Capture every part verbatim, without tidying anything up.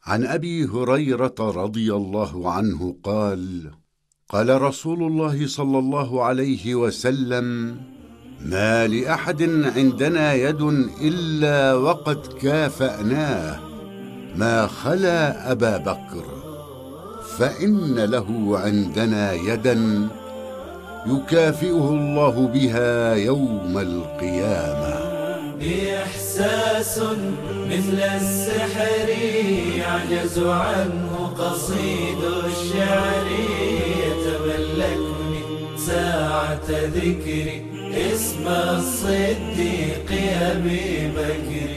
عن أبي هريرة رضي الله عنه قال: قال رسول الله صلى الله عليه وسلم: ما لأحد عندنا يد إلا وقد كافأناه ما خلا أبا بكر، فإن له عندنا يدا يكافئه الله بها يوم القيامة. إحساس مثل السحر يعجز عنه قصيد الشعر، يتملكني ساعة ذكري اسم الصديق أبي بكر.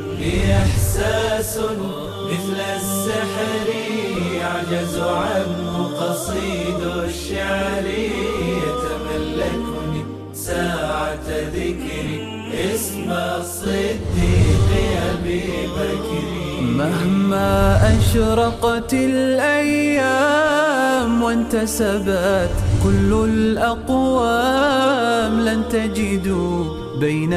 إحساس مثل السحر يعجز عنه قصيد الشعر، يتملكني ساعة ذكري اسم الصديق أبي بكر. مهما أشرقت الأيام وانتسبت كل الأقوام، لن تجدوا بين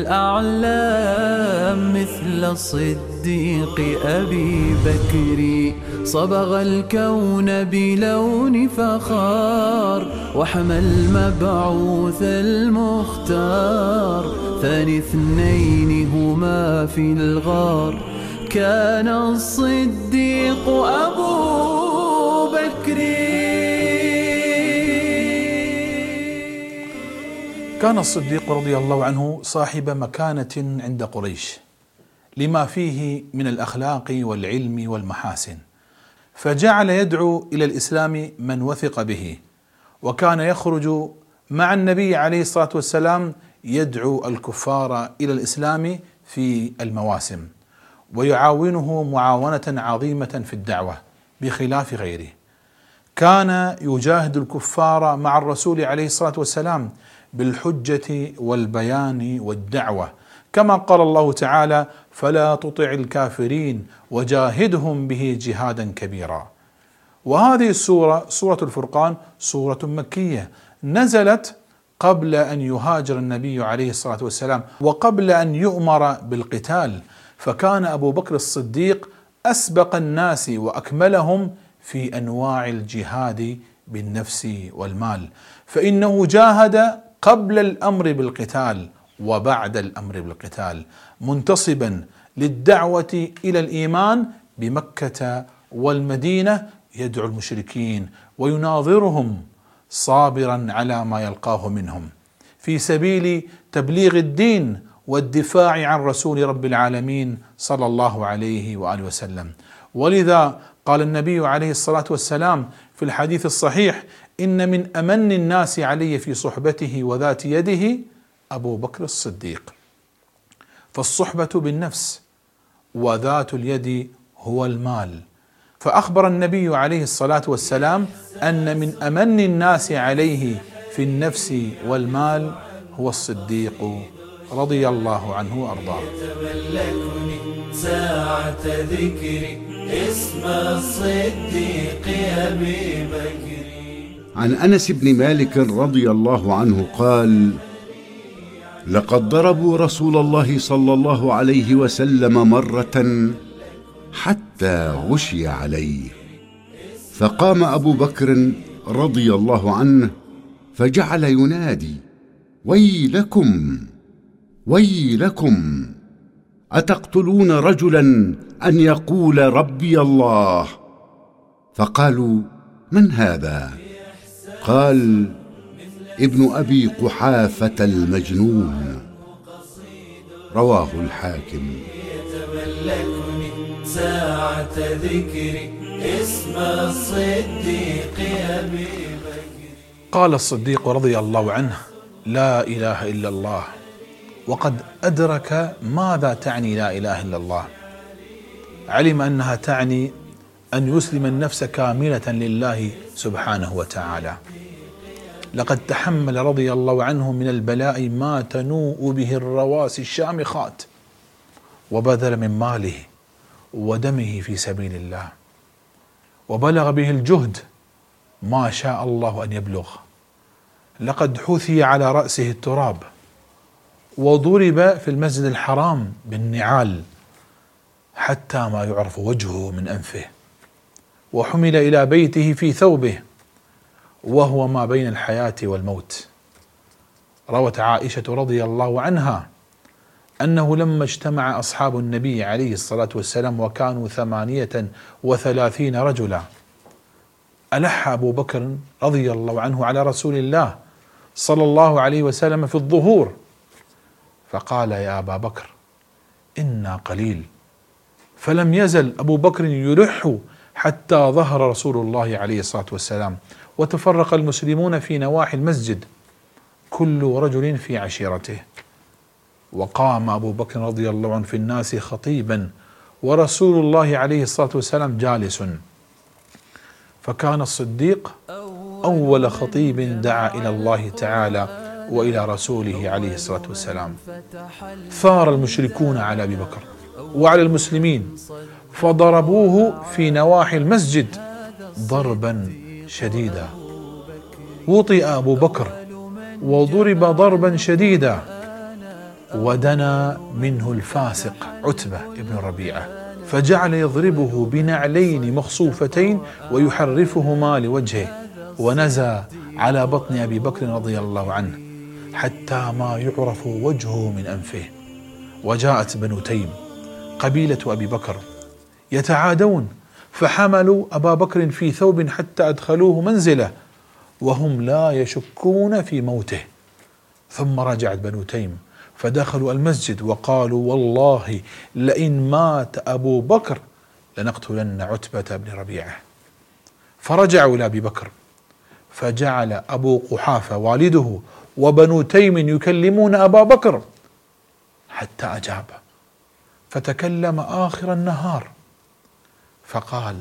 الأعلام مثل الصديق أبي بكر. صبغ الكون بلون فخار وحمى المبعوث المختار، ثاني اثنين هما في الغار كان الصديق أبو بكر. كان الصديق رضي الله عنه صاحب مكانة عند قريش لما فيه من الأخلاق والعلم والمحاسن، فجعل يدعو إلى الإسلام من وثق به، وكان يخرج مع النبي عليه الصلاة والسلام يدعو الكفار إلى الإسلام في المواسم، ويعاونه معاونة عظيمة في الدعوة بخلاف غيره. كان يجاهد الكفار مع الرسول عليه الصلاة والسلام بالحجة والبيان والدعوة، كما قال الله تعالى: فلا تطع الكافرين وجاهدهم به جهادا كبيرا. وهذه السورة سورة الفرقان سورة مكية نزلت قبل أن يهاجر النبي عليه الصلاة والسلام وقبل أن يؤمر بالقتال، فكان أبو بكر الصديق أسبق الناس وأكملهم في أنواع الجهاد بالنفس والمال، فإنه جاهد قبل الأمر بالقتال وبعد الأمر بالقتال، منتصبا للدعوة إلى الإيمان بمكة والمدينة، يدعو المشركين ويناظرهم صابرا على ما يلقاه منهم في سبيل تبليغ الدين والدفاع عن رسول رب العالمين صلى الله عليه وآله وسلم. ولذا قال النبي عليه الصلاة والسلام في الحديث الصحيح: إن من أمن الناس علي في صحبته وذات يده أبو بكر الصديق. فالصحبة بالنفس وذات اليد هو المال، فأخبر النبي عليه الصلاة والسلام أن من أمن الناس عليه في النفس والمال هو الصديق رضي الله عنه وأرضاه. يتملكني ساعة ذكري اسم الصديق أبي بكر. عن أنس بن مالك رضي الله عنه قال: لقد ضربوا رسول الله صلى الله عليه وسلم مرة حتى غشي عليه، فقام أبو بكر رضي الله عنه فجعل ينادي: ويلكم ويلكم، أتقتلون رجلا أن يقول ربي الله؟ فقالوا: من هذا؟ قال: ابن أبي قحافة المجنون. رواه الحاكم. يتملكني ساعة ذكري اسم الصديق أبي بكر. قال الصديق رضي الله عنه: لا إله إلا الله، وقد أدرك ماذا تعني لا إله إلا الله. علم أنها تعني أن يسلم النفس كاملة لله سبحانه وتعالى. لقد تحمل رضي الله عنه من البلاء ما تنوء به الرواسي الشامخات، وبذل من ماله ودمه في سبيل الله، وبلغ به الجهد ما شاء الله أن يبلغ. لقد حثي على رأسه التراب، وضرب في المسجد الحرام بالنعال، حتى ما يعرف وجهه من أنفه، وحمل إلى بيته في ثوبه وهو ما بين الحياة والموت. روت عائشة رضي الله عنها أنه لما اجتمع أصحاب النبي عليه الصلاة والسلام وكانوا ثمانية وثلاثين رجلا، ألح أبو بكر رضي الله عنه على رسول الله صلى الله عليه وسلم في الظهور، فقال: يا أبا بكر إنا قليل. فلم يزل أبو بكر يلح حتى ظهر رسول الله عليه الصلاة والسلام، وتفرق المسلمون في نواحي المسجد كل رجل في عشيرته، وقام أبو بكر رضي الله عنه في الناس خطيبا ورسول الله عليه الصلاة والسلام جالس. فكان الصديق أول خطيب دعا إلى الله تعالى وإلى رسوله عليه الصلاة والسلام. ثار المشركون على أبي بكر وعلى المسلمين فضربوه في نواحي المسجد ضربا شديدا. وطئ أبو بكر وضرب ضربا شديدا، ودنا منه الفاسق عتبة بن ربيعة فجعل يضربه بنعلين مخصوفتين ويحرفهما لوجهه، ونزى على بطن أبي بكر رضي الله عنه حتى ما يعرف وجهه من أنفه. وجاءت بنو تيم قبيلة أبي بكر يتعادون، فحملوا أبا بكر في ثوب حتى أدخلوه منزله وهم لا يشكون في موته. ثم رجعت بنو تيم فدخلوا المسجد وقالوا: والله لئن مات أبو بكر لنقتلن عتبة بن ربيعة. فرجعوا إلى أبي بكر، فجعل أبو قحافة والده وبنو تيم يكلمون أبا بكر حتى أجاب، فتكلم آخر النهار فقال: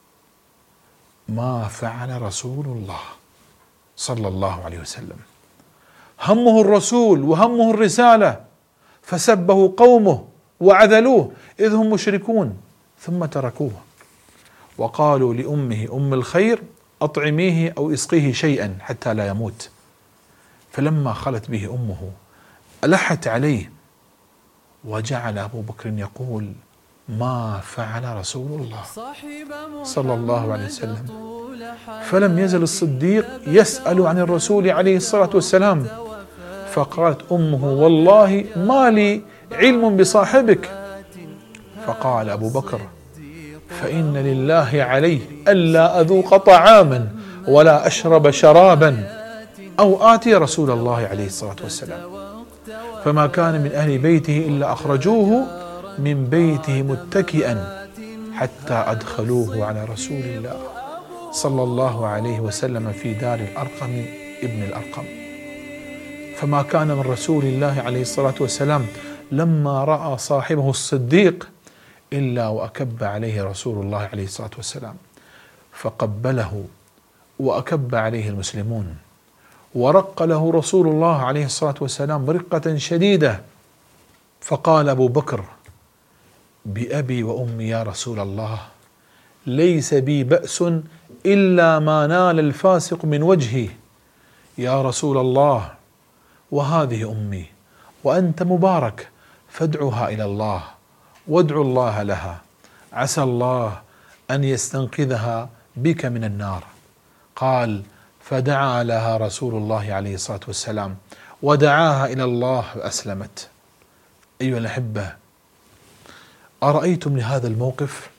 ما فعل رسول الله صلى الله عليه وسلم؟ همه الرسول وهمه الرسالة، فسبه قومه وعذلوه إذ هم مشركون، ثم تركوه وقالوا لأمه أم الخير: أطعميه أو اسقيه شيئا حتى لا يموت. فلما خلت به أمه ألحت عليه، وجعل أبو بكر يقول: ما فعل رسول الله صلى الله عليه وسلم. فلم يزل الصديق يسأل عن الرسول عليه الصلاة والسلام، فقالت أمه: والله ما لي علم بصاحبك. فقال أبو بكر: فإن لله عليه ألا أذوق طعاما ولا أشرب شرابا أو آتي رسول الله عليه الصلاة والسلام. فما كان من أهل بيته إلا أخرجوه من بيته متكئا حتى أدخلوه على رسول الله صلى الله عليه وسلم في دار الأرقم ابن الأرقم. فما كان من رسول الله عليه الصلاة والسلام لما رأى صاحبه الصديق إلا وأكب عليه رسول الله عليه الصلاة والسلام، فقبله وأكب عليه المسلمون، ورق له رسول الله عليه الصلاة والسلام رقة شديدة. فقال أبو بكر: بأبي وأمي يا رسول الله، ليس بي بأس إلا ما نال الفاسق من وجهي يا رسول الله، وهذه أمي وأنت مبارك، فادعها إلى الله وادعو الله لها، عسى الله أن يستنقذها بك من النار. قال: فدعا لها رسول الله عليه الصلاة والسلام ودعاها إلى الله فأسلمت. أيها الأحبة، أرأيتم لهذا الموقف؟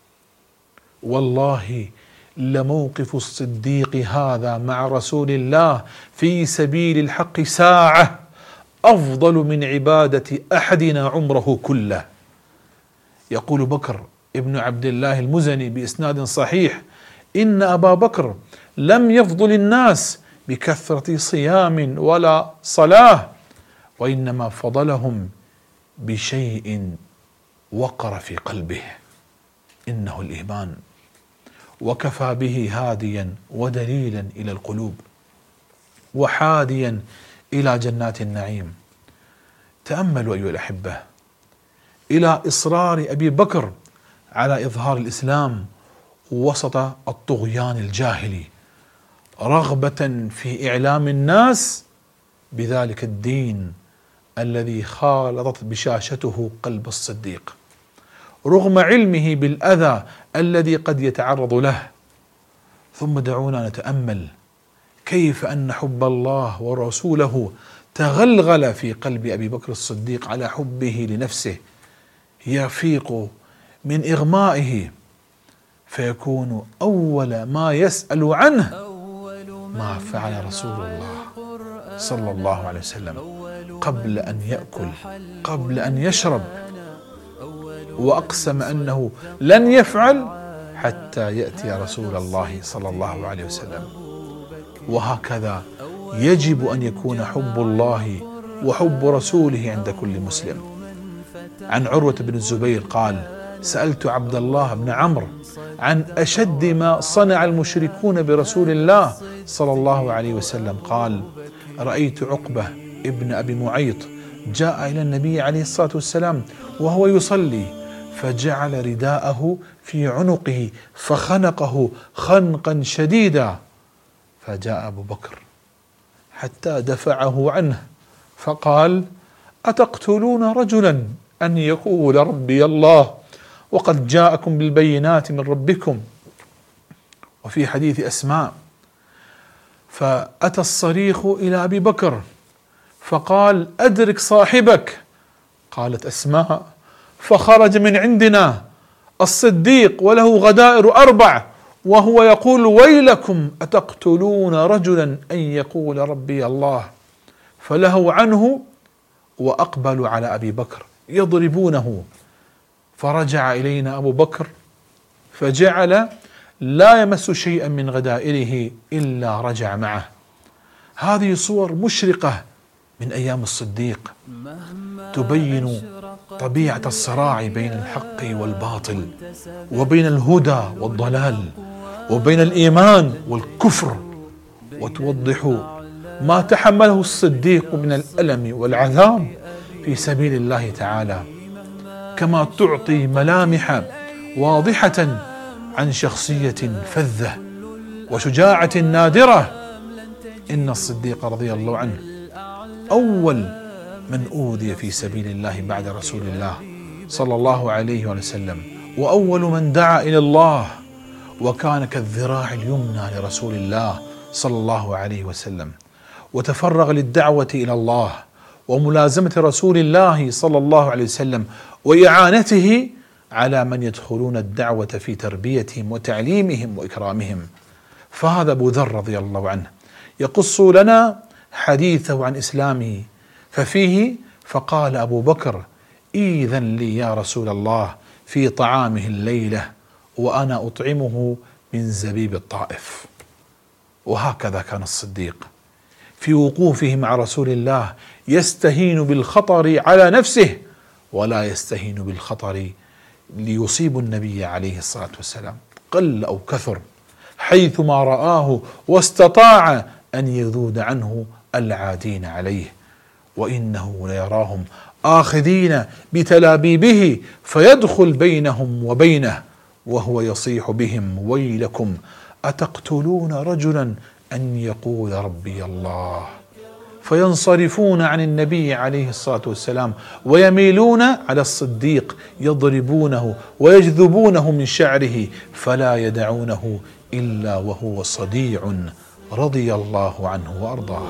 والله لموقف الصديق هذا مع رسول الله في سبيل الحق ساعة أفضل من عبادة أحدنا عمره كله. يقول بكر ابن عبد الله المزني بإسناد صحيح: إن أبا بكر لم يفضل الناس بكثرة صيام ولا صلاة، وإنما فضلهم بشيء وقر في قلبه، إنه الإيمان، وكفى به هاديا ودليلا إلى القلوب وحاديا إلى جنات النعيم. تأملوا أيها الأحبة إلى إصرار أبي بكر على إظهار الإسلام وسط الطغيان الجاهلي، رغبة في إعلام الناس بذلك الدين الذي خالطت بشاشته قلب الصديق، رغم علمه بالأذى الذي قد يتعرض له. ثم دعونا نتأمل كيف أن حب الله ورسوله تغلغل في قلب أبي بكر الصديق على حبه لنفسه، يفيق من إغمائه فيكون أول ما يسأل عنه ما فعل رسول الله صلى الله عليه وسلم قبل أن يأكل، قبل أن يشرب، وأقسم أنه لن يفعل حتى يأتي رسول الله صلى الله عليه وسلم. وهكذا يجب أن يكون حب الله وحب رسوله عند كل مسلم. عن عروة بن الزبير قال: سألت عبد الله بن عمرو عن أشد ما صنع المشركون برسول الله صلى الله عليه وسلم، قال: رأيت عقبة ابن أبي معيط جاء إلى النبي عليه الصلاة والسلام وهو يصلي، فجعل رداءه في عنقه فخنقه خنقا شديدا، فجاء أبو بكر حتى دفعه عنه فقال: أتقتلون رجلا أن يقول ربي الله وقد جاءكم بالبينات من ربكم؟ وفي حديث أسماء: فأتى الصريخ إلى أبي بكر فقال: أدرك صاحبك. قالت أسماء: فخرج من عندنا الصديق وله غدائر أربع وهو يقول: ويلكم أتقتلون رجلا أن يقول ربي الله. فلهوا عنه وأقبلوا على أبي بكر يضربونه، فرجع إلينا أبو بكر فجعل لا يمس شيئا من غدائره إلا رجع معه. هذه صور مشرقة من أيام الصديق تبين طبيعة الصراع بين الحق والباطل، وبين الهدى والضلال، وبين الإيمان والكفر، وتوضح ما تحمله الصديق من الألم والعذاب في سبيل الله تعالى، كما تعطي ملامح واضحة عن شخصية فذة وشجاعة نادرة. إن الصديق رضي الله عنه أول من أوذي في سبيل الله بعد رسول الله صلى الله عليه وسلم، وأول من دعا إلى الله، وكان كالذراع اليمنى لرسول الله صلى الله عليه وسلم، وتفرغ للدعوة إلى الله وملازمة رسول الله صلى الله عليه وسلم وإعانته على من يدخلون الدعوة في تربيتهم وتعليمهم وإكرامهم. فهذا أبو ذر رضي الله عنه يقص لنا حديثه عن إسلامه، ففيه: فقال أبو بكر: إذن لي يا رسول الله في طعامه الليلة وأنا أطعمه من زبيب الطائف. وهكذا كان الصديق في وقوفه مع رسول الله يستهين بالخطر على نفسه ولا يستهين بالخطر ليصيب النبي عليه الصلاة والسلام، قل أو كثر، حيثما رآه واستطاع أن يذود عنه العادين عليه، وإنه ليراهم آخذين بتلابيبه فيدخل بينهم وبينه وهو يصيح بهم: ويلكم أتقتلون رجلا أن يقول ربي الله. فينصرفون عن النبي عليه الصلاة والسلام ويميلون على الصديق يضربونه ويجذبونه من شعره فلا يدعونه إلا وهو صديع رضي الله عنه وأرضاه.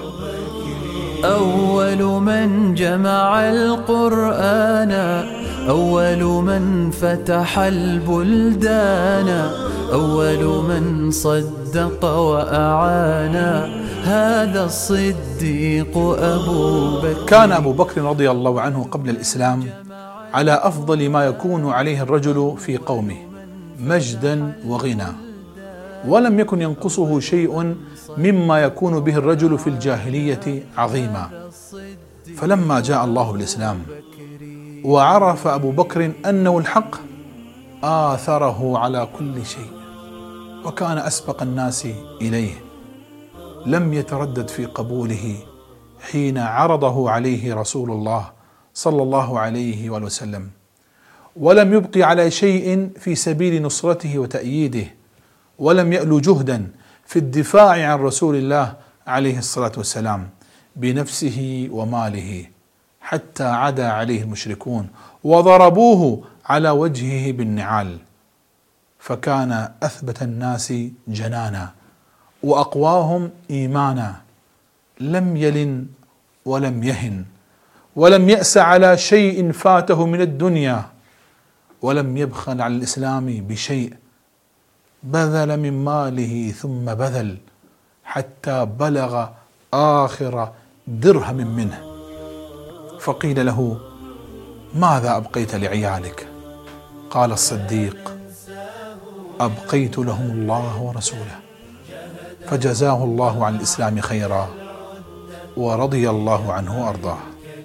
أول من جمع القرآن، أول من فتح البلدان، أول من صدق وأعان، هذا الصديق أبو بكر. كان أبو بكر رضي الله عنه قبل الإسلام على أفضل ما يكون عليه الرجل في قومه مجدا وغنى، ولم يكن ينقصه شيء مما يكون به الرجل في الجاهلية عظيما. فلما جاء الله بالإسلام وعرف أبو بكر أنه الحق آثره على كل شيء، وكان أسبق الناس إليه، لم يتردد في قبوله حين عرضه عليه رسول الله صلى الله عليه وسلم، ولم يبقي على شيء في سبيل نصرته وتأييده، ولم يأل جهدا في الدفاع عن رسول الله عليه الصلاة والسلام بنفسه وماله، حتى عدا عليه المشركون وضربوه على وجهه بالنعال، فكان أثبت الناس جنانا وأقواهم إيمانا، لم يلن ولم يهن، ولم يأس على شيء فاته من الدنيا، ولم يبخل على الإسلام بشيء، بذل من ماله ثم بذل حتى بلغ آخر درهم منه. فقيل له: ماذا أبقيت لعيالك؟ قال الصديق: أبقيت لهم الله ورسوله. فجزاه الله عن الإسلام خيرا ورضي الله عنه وأرضاه.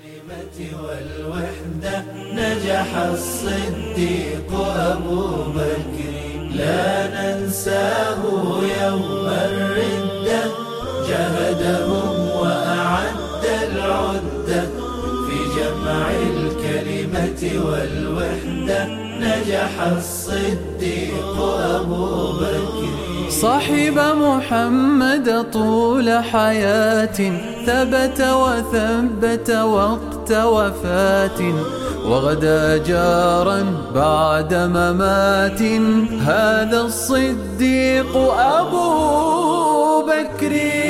والوحدة نجح الصديق أبو بكر، لا ننساه يوم الردة، جهدهم وأعد العدة في جمع الكلمة والوحدة، نجح الصديق أبو بكر. صاحب محمد طول حياة، ثبت وثبت وقت وفاة، وغدا جارا بعد ممات، هذا الصديق أبو بكر.